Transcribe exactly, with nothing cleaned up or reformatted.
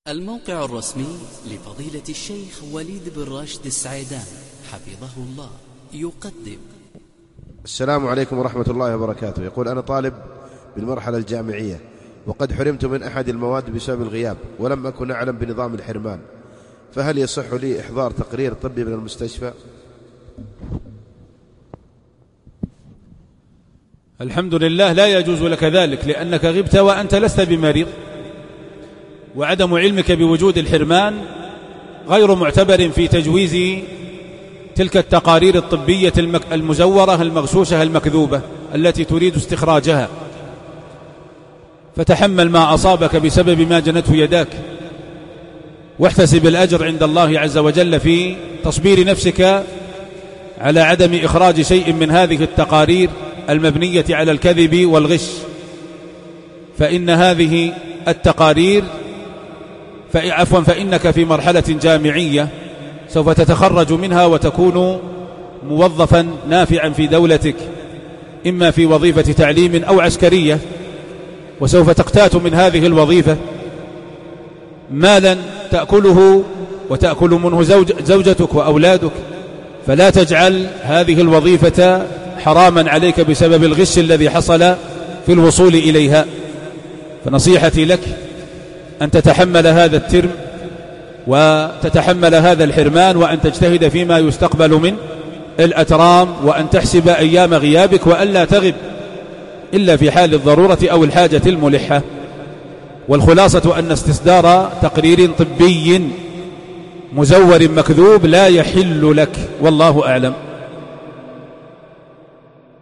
الموقع الرسمي لفضيلة الشيخ وليد بن راشد السعيدان حفظه الله يقدم. السلام عليكم ورحمة الله وبركاته. يقول: أنا طالب بالمرحلة الجامعية وقد حرمت من أحد المواد بسبب الغياب ولم أكن أعلم بنظام الحرمان، فهل يصح لي إحضار تقرير طبي من المستشفى؟ الحمد لله، لا يجوز لك ذلك لأنك غبت وأنت لست بمريض، وعدم علمك بوجود الحرمان غير معتبر في تجويز تلك التقارير الطبية المزورة المغشوشة المكذوبة التي تريد استخراجها. فتحمل ما أصابك بسبب ما جنته يداك، واحتسب الأجر عند الله عز وجل في تصبير نفسك على عدم إخراج شيء من هذه التقارير المبنية على الكذب والغش، فإن هذه التقارير عفوا فإنك في مرحلة جامعية سوف تتخرج منها وتكون موظفا نافعا في دولتك، إما في وظيفة تعليم أو عسكرية، وسوف تقتات من هذه الوظيفة مالا تأكله وتأكل منه زوج زوجتك وأولادك، فلا تجعل هذه الوظيفة حراما عليك بسبب الغش الذي حصل في الوصول إليها. فنصيحتي لك أن تتحمل هذا الترم وتتحمل هذا الحرمان، وأن تجتهد فيما يستقبل من الأترام، وأن تحسب أيام غيابك، وأن لا تغب إلا في حال الضرورة أو الحاجة الملحة. والخلاصة أن استصدار تقرير طبي مزور مكذوب لا يحل لك، والله أعلم.